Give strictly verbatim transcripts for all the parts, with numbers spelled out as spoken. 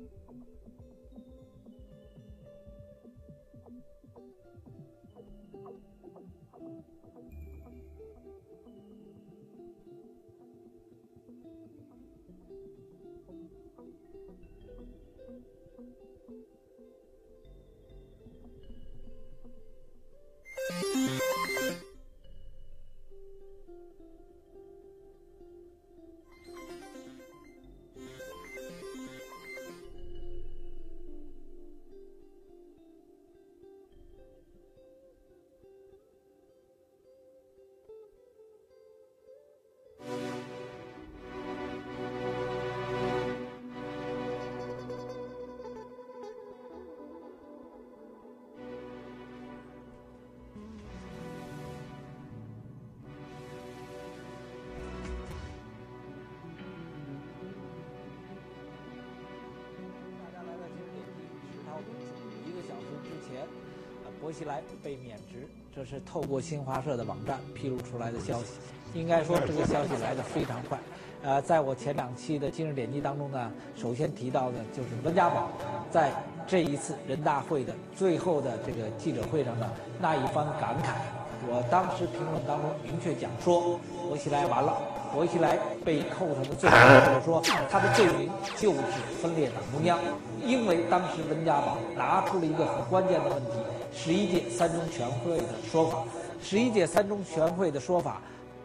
薄熙来被免职，这是透过新华社的网站披露出来的消息。应该说，这个消息来得非常快。呃，在我前两期的今日点击当中呢，首先提到的就是温家宝在这一次人大会的最后的这个记者会上呢那一番感慨。我当时评论当中明确讲说，薄熙来完了，薄熙来被扣上的罪名，或者说他的罪名就是分裂党中央。因为当时温家宝拿出了一个很关键的问题。十一届三中全会的说法，十一届三中全会的说法，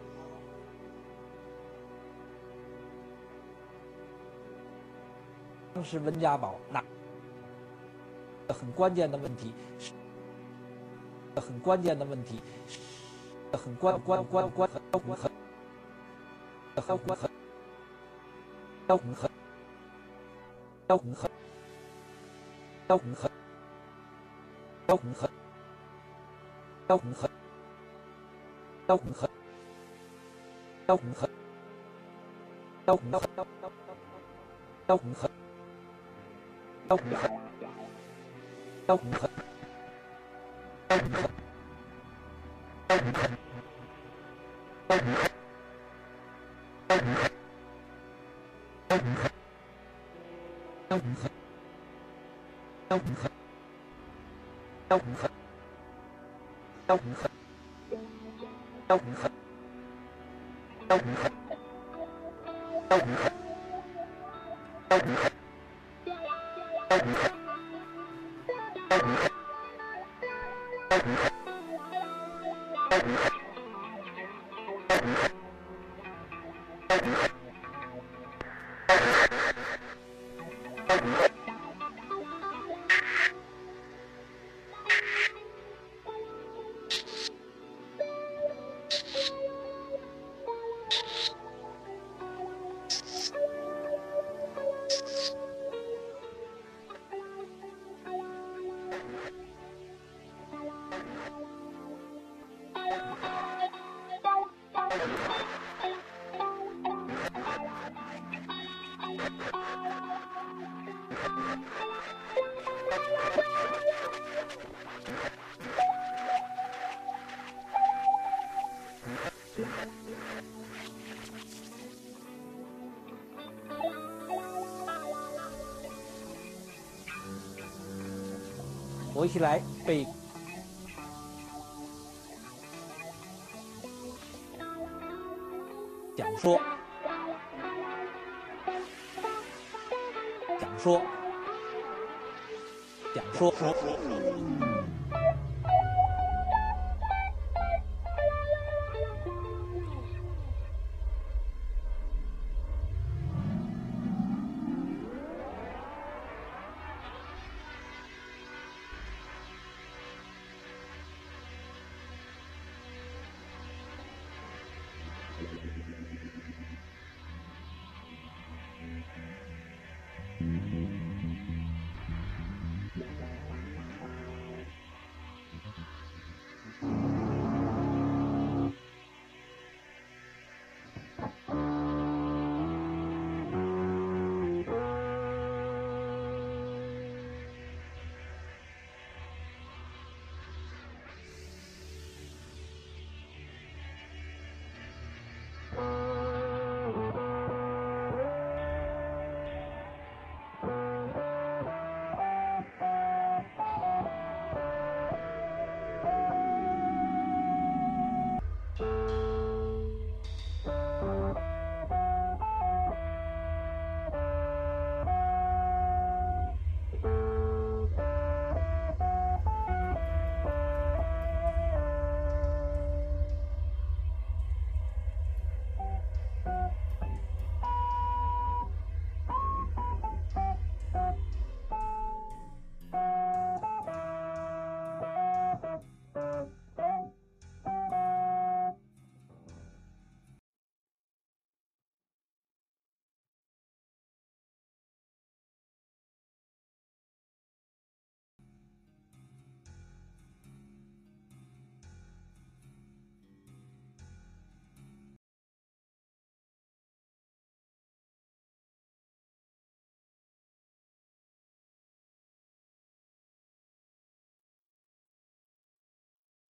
当时温家宝拿很关键的问题，很关键的问题，很关关关关很很很很很很很很很要很狠，要很狠，要很狠，要很狠，要很狠，要很狠，要很狠，要很狠，要很狠，要很狠，要很狠，要很狠，要很狠，要很狠，要很狠。要很狠，要很狠，要很狠，要很狠，要很狠，要很狠，要很狠，要很狠，要很狠，要很狠，要很狠，要很狠，要很狠。薄熙来被讲说，讲说，讲说。